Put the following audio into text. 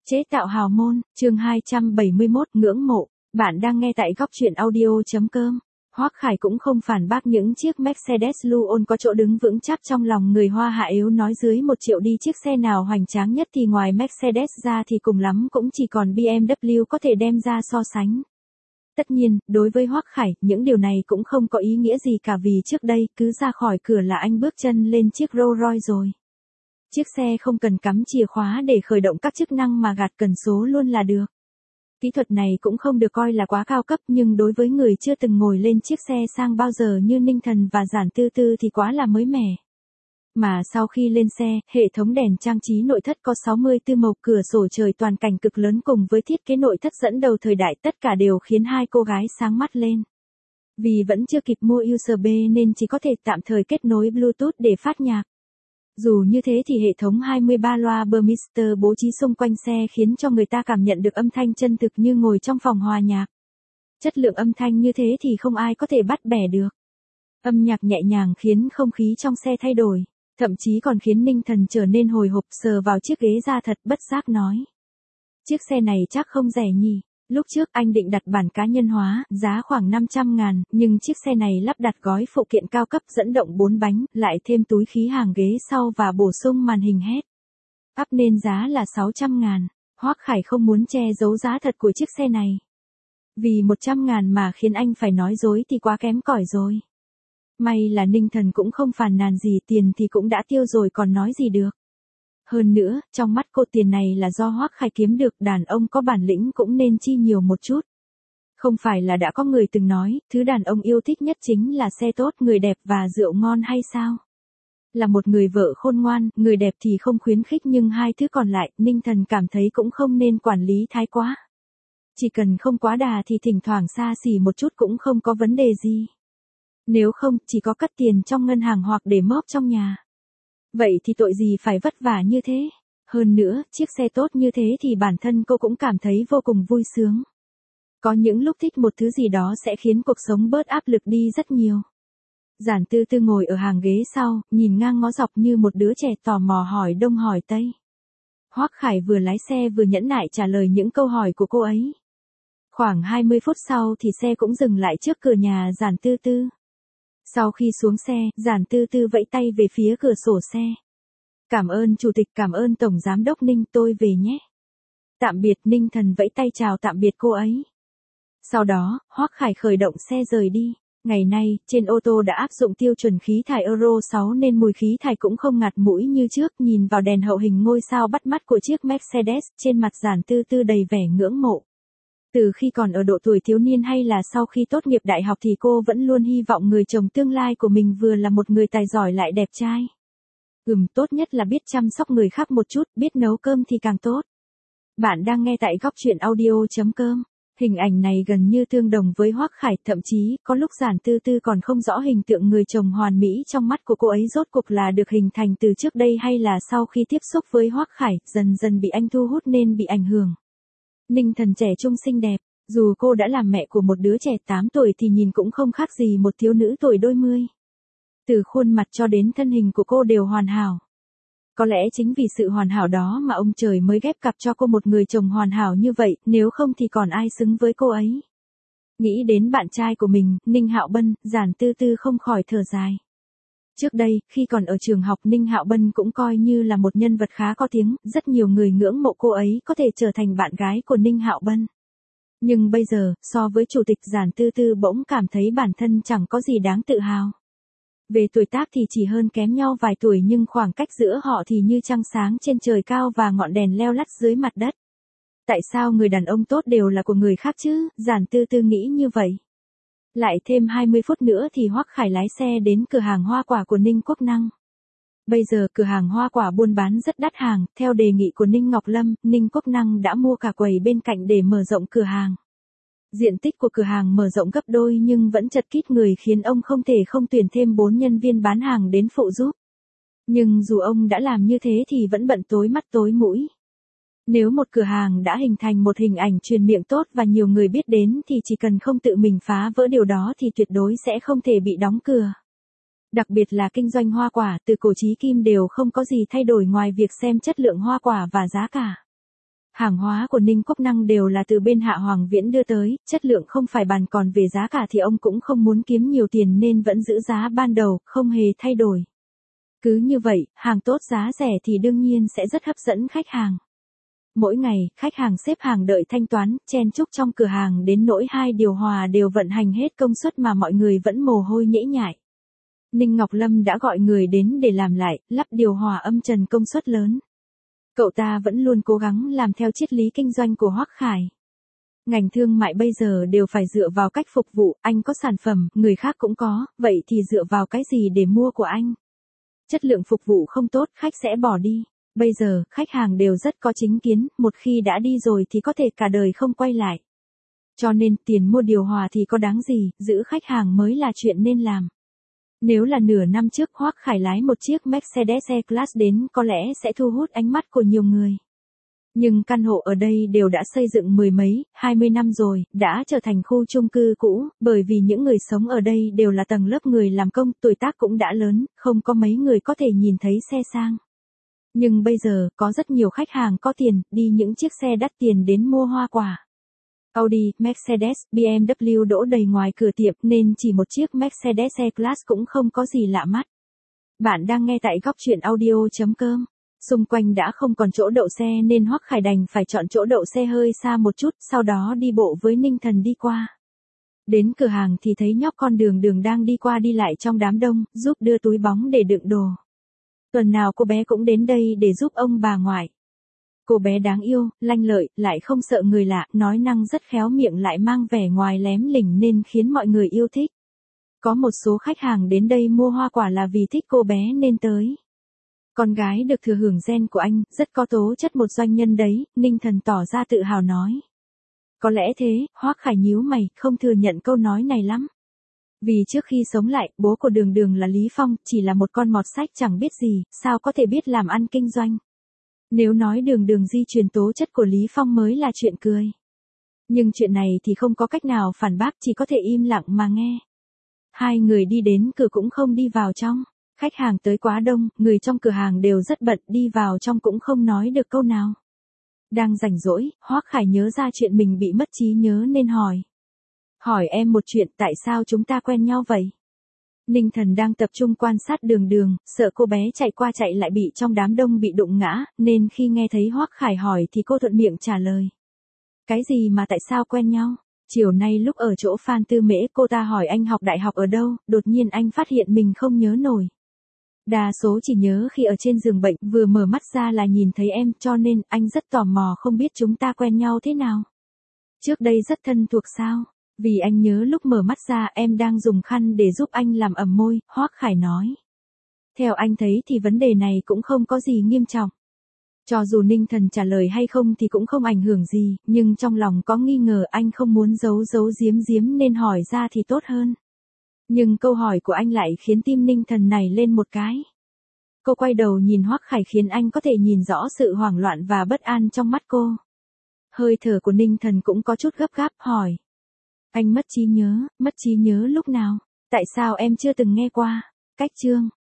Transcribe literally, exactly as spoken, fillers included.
Chế tạo hào môn, chương hai trăm bảy mươi mốt, ngưỡng mộ. Bạn đang nghe tại góc truyện audio.com. Hoắc Khải cũng không phản bác những chiếc Mercedes Luon có chỗ đứng vững chắc trong lòng người Hoa Hạ yếu nói dưới một triệu đi chiếc xe nào hoành tráng nhất thì ngoài Mercedes ra thì cùng lắm cũng chỉ còn bê em vê có thể đem ra so sánh. Tất nhiên, đối với Hoắc Khải, những điều này cũng không có ý nghĩa gì cả vì trước đây, cứ ra khỏi cửa là anh bước chân lên chiếc Rolls Royce rồi. Chiếc xe không cần cắm chìa khóa để khởi động các chức năng mà gạt cần số luôn là được. Kỹ thuật này cũng không được coi là quá cao cấp nhưng đối với người chưa từng ngồi lên chiếc xe sang bao giờ như Ninh Thần và Giản Tư Tư thì quá là mới mẻ. Mà sau khi lên xe, hệ thống đèn trang trí nội thất có sáu mươi tư màu, cửa sổ trời toàn cảnh cực lớn cùng với thiết kế nội thất dẫn đầu thời đại tất cả đều khiến hai cô gái sáng mắt lên. Vì vẫn chưa kịp mua u ét bê nên chỉ có thể tạm thời kết nối Bluetooth để phát nhạc. Dù như thế thì hệ thống hai mươi ba loa Burmester bố trí xung quanh xe khiến cho người ta cảm nhận được âm thanh chân thực như ngồi trong phòng hòa nhạc. Chất lượng âm thanh như thế thì không ai có thể bắt bẻ được. Âm nhạc nhẹ nhàng khiến không khí trong xe thay đổi, thậm chí còn khiến Ninh Thần trở nên hồi hộp sờ vào chiếc ghế da thật bất giác nói. Chiếc xe này chắc không rẻ nhỉ. Lúc trước anh định đặt bản cá nhân hóa, giá khoảng năm trăm ngàn, nhưng chiếc xe này lắp đặt gói phụ kiện cao cấp dẫn động bốn bánh, lại thêm túi khí hàng ghế sau và bổ sung màn hình hét. Ắp nên giá là sáu trăm ngàn. Hoắc Khải không muốn che giấu giá thật của chiếc xe này. Vì một trăm ngàn mà khiến anh phải nói dối thì quá kém cỏi rồi. May là Ninh Thần cũng không phàn nàn gì, tiền thì cũng đã tiêu rồi còn nói gì được. Hơn nữa, trong mắt cô tiền này là do Hoắc Khải kiếm được, đàn ông có bản lĩnh cũng nên chi nhiều một chút. Không phải là đã có người từng nói, thứ đàn ông yêu thích nhất chính là xe tốt, người đẹp và rượu ngon hay sao? Là một người vợ khôn ngoan, người đẹp thì không khuyến khích nhưng hai thứ còn lại, Ninh Thần cảm thấy cũng không nên quản lý thái quá. Chỉ cần không quá đà thì thỉnh thoảng xa xỉ một chút cũng không có vấn đề gì. Nếu không, chỉ có cất tiền trong ngân hàng hoặc để móp trong nhà. Vậy thì tội gì phải vất vả như thế. Hơn nữa, chiếc xe tốt như thế thì bản thân cô cũng cảm thấy vô cùng vui sướng. Có những lúc thích một thứ gì đó sẽ khiến cuộc sống bớt áp lực đi rất nhiều. Giản Tư Tư ngồi ở hàng ghế sau, nhìn ngang ngó dọc như một đứa trẻ tò mò hỏi đông hỏi tây. Hoắc Khải vừa lái xe vừa nhẫn nại trả lời những câu hỏi của cô ấy. Khoảng hai mươi phút sau thì xe cũng dừng lại trước cửa nhà Giản Tư Tư. Sau khi xuống xe, Giản Tư Tư vẫy tay về phía cửa sổ xe. Cảm ơn chủ tịch, cảm ơn tổng giám đốc Ninh, tôi về nhé. Tạm biệt. Ninh Thần vẫy tay chào tạm biệt cô ấy. Sau đó, Hoắc Khải khởi động xe rời đi. Ngày nay, trên ô tô đã áp dụng tiêu chuẩn khí thải Euro sáu nên mùi khí thải cũng không ngạt mũi như trước. Nhìn vào đèn hậu hình ngôi sao bắt mắt của chiếc Mercedes, trên mặt Giản Tư Tư đầy vẻ ngưỡng mộ. Từ khi còn ở độ tuổi thiếu niên hay là sau khi tốt nghiệp đại học thì cô vẫn luôn hy vọng người chồng tương lai của mình vừa là một người tài giỏi lại đẹp trai. Ừm, tốt nhất là biết chăm sóc người khác một chút, biết nấu cơm thì càng tốt. Bạn đang nghe tại góc truyện audio.com. Hình ảnh này gần như tương đồng với Hoắc Khải, thậm chí, có lúc Giản Tư Tư còn không rõ hình tượng người chồng hoàn mỹ trong mắt của cô ấy rốt cuộc là được hình thành từ trước đây hay là sau khi tiếp xúc với Hoắc Khải, dần dần bị anh thu hút nên bị ảnh hưởng. Ninh Thần trẻ trung xinh đẹp, dù cô đã làm mẹ của một đứa trẻ tám tuổi thì nhìn cũng không khác gì một thiếu nữ tuổi đôi mươi. Từ khuôn mặt cho đến thân hình của cô đều hoàn hảo. Có lẽ chính vì sự hoàn hảo đó mà ông trời mới ghép cặp cho cô một người chồng hoàn hảo như vậy, nếu không thì còn ai xứng với cô ấy. Nghĩ đến bạn trai của mình, Ninh Hạo Bân, Giản Tư Tư không khỏi thở dài. Trước đây, khi còn ở trường học Ninh Hạo Bân cũng coi như là một nhân vật khá có tiếng, rất nhiều người ngưỡng mộ cô ấy có thể trở thành bạn gái của Ninh Hạo Bân. Nhưng bây giờ, so với chủ tịch Giản Tư Tư bỗng cảm thấy bản thân chẳng có gì đáng tự hào. Về tuổi tác thì chỉ hơn kém nhau vài tuổi nhưng khoảng cách giữa họ thì như trăng sáng trên trời cao và ngọn đèn leo lắt dưới mặt đất. Tại sao người đàn ông tốt đều là của người khác chứ, Giản Tư Tư nghĩ như vậy. Lại thêm hai mươi phút nữa thì Hoắc Khải lái xe đến cửa hàng hoa quả của Ninh Quốc Năng. Bây giờ cửa hàng hoa quả buôn bán rất đắt hàng, theo đề nghị của Ninh Ngọc Lâm, Ninh Quốc Năng đã mua cả quầy bên cạnh để mở rộng cửa hàng. Diện tích của cửa hàng mở rộng gấp đôi nhưng vẫn chật kít người khiến ông không thể không tuyển thêm bốn nhân viên bán hàng đến phụ giúp. Nhưng dù ông đã làm như thế thì vẫn bận tối mắt tối mũi. Nếu một cửa hàng đã hình thành một hình ảnh truyền miệng tốt và nhiều người biết đến thì chỉ cần không tự mình phá vỡ điều đó thì tuyệt đối sẽ không thể bị đóng cửa. Đặc biệt là kinh doanh hoa quả, từ cổ chí kim đều không có gì thay đổi ngoài việc xem chất lượng hoa quả và giá cả. Hàng hóa của Ninh Quốc Năng đều là từ bên Hạ Hoàng Viễn đưa tới, chất lượng không phải bàn, còn về giá cả thì ông cũng không muốn kiếm nhiều tiền nên vẫn giữ giá ban đầu, không hề thay đổi. Cứ như vậy, hàng tốt giá rẻ thì đương nhiên sẽ rất hấp dẫn khách hàng. Mỗi ngày, khách hàng xếp hàng đợi thanh toán, chen chúc trong cửa hàng đến nỗi hai điều hòa đều vận hành hết công suất mà mọi người vẫn mồ hôi nhễ nhại. Ninh Ngọc Lâm đã gọi người đến để làm lại, lắp điều hòa âm trần công suất lớn. Cậu ta vẫn luôn cố gắng làm theo triết lý kinh doanh của Hoắc Khải. Ngành thương mại bây giờ đều phải dựa vào cách phục vụ, anh có sản phẩm, người khác cũng có, vậy thì dựa vào cái gì để mua của anh? Chất lượng phục vụ không tốt, khách sẽ bỏ đi. Bây giờ, khách hàng đều rất có chính kiến, một khi đã đi rồi thì có thể cả đời không quay lại. Cho nên, tiền mua điều hòa thì có đáng gì, giữ khách hàng mới là chuyện nên làm. Nếu là nửa năm trước Hoắc Khải lái một chiếc Mercedes E-Class đến có lẽ sẽ thu hút ánh mắt của nhiều người. Nhưng căn hộ ở đây đều đã xây dựng mười mấy, hai mươi năm rồi, đã trở thành khu chung cư cũ, bởi vì những người sống ở đây đều là tầng lớp người làm công, tuổi tác cũng đã lớn, không có mấy người có thể nhìn thấy xe sang. Nhưng bây giờ, có rất nhiều khách hàng có tiền, đi những chiếc xe đắt tiền đến mua hoa quả. Audi, Mercedes, bê em vê đỗ đầy ngoài cửa tiệm nên chỉ một chiếc Mercedes E-Class cũng không có gì lạ mắt. Bạn đang nghe tại góc truyện audio chấm com. Xung quanh đã không còn chỗ đậu xe nên Hoắc Khải đành phải chọn chỗ đậu xe hơi xa một chút, sau đó đi bộ với Ninh Thần đi qua. Đến cửa hàng thì thấy nhóc con Đường Đường đang đi qua đi lại trong đám đông, giúp đưa túi bóng để đựng đồ. Tuần nào cô bé cũng đến đây để giúp ông bà ngoại. Cô bé đáng yêu, lanh lợi, lại không sợ người lạ, nói năng rất khéo miệng lại mang vẻ ngoài lém lỉnh nên khiến mọi người yêu thích. Có một số khách hàng đến đây mua hoa quả là vì thích cô bé nên tới. Con gái được thừa hưởng gen của anh, rất có tố chất một doanh nhân đấy, Ninh Thần tỏ ra tự hào nói. Có lẽ thế, Hoắc Khải nhíu mày, không thừa nhận câu nói này lắm. Vì trước khi sống lại, bố của Đường Đường là Lý Phong, chỉ là một con mọt sách chẳng biết gì, sao có thể biết làm ăn kinh doanh. Nếu nói Đường Đường di truyền tố chất của Lý Phong mới là chuyện cười. Nhưng chuyện này thì không có cách nào phản bác, chỉ có thể im lặng mà nghe. Hai người đi đến cửa cũng không đi vào trong. Khách hàng tới quá đông, người trong cửa hàng đều rất bận, đi vào trong cũng không nói được câu nào. Đang rảnh rỗi, Hoắc Khải nhớ ra chuyện mình bị mất trí nhớ nên hỏi. Hỏi em một chuyện, tại sao chúng ta quen nhau vậy? Ninh Thần đang tập trung quan sát Đường Đường, sợ cô bé chạy qua chạy lại bị trong đám đông bị đụng ngã, nên khi nghe thấy Hoắc Khải hỏi thì cô thuận miệng trả lời. Cái gì mà tại sao quen nhau? Chiều nay lúc ở chỗ Phan Tư Mễ cô ta hỏi anh học đại học ở đâu, đột nhiên anh phát hiện mình không nhớ nổi. Đa số chỉ nhớ khi ở trên giường bệnh, vừa mở mắt ra là nhìn thấy em, cho nên anh rất tò mò không biết chúng ta quen nhau thế nào. Trước đây rất thân thuộc sao? Vì anh nhớ lúc mở mắt ra em đang dùng khăn để giúp anh làm ẩm môi, Hoắc Khải nói. Theo anh thấy thì vấn đề này cũng không có gì nghiêm trọng. Cho dù Ninh Thần trả lời hay không thì cũng không ảnh hưởng gì, nhưng trong lòng có nghi ngờ anh không muốn giấu giấu giếm giếm nên hỏi ra thì tốt hơn. Nhưng câu hỏi của anh lại khiến tim Ninh Thần này lên một cái. Cô quay đầu nhìn Hoắc Khải khiến anh có thể nhìn rõ sự hoảng loạn và bất an trong mắt cô. Hơi thở của Ninh Thần cũng có chút gấp gáp, hỏi. Anh mất trí nhớ, mất trí nhớ lúc nào? Tại sao em chưa từng nghe qua? Cách chương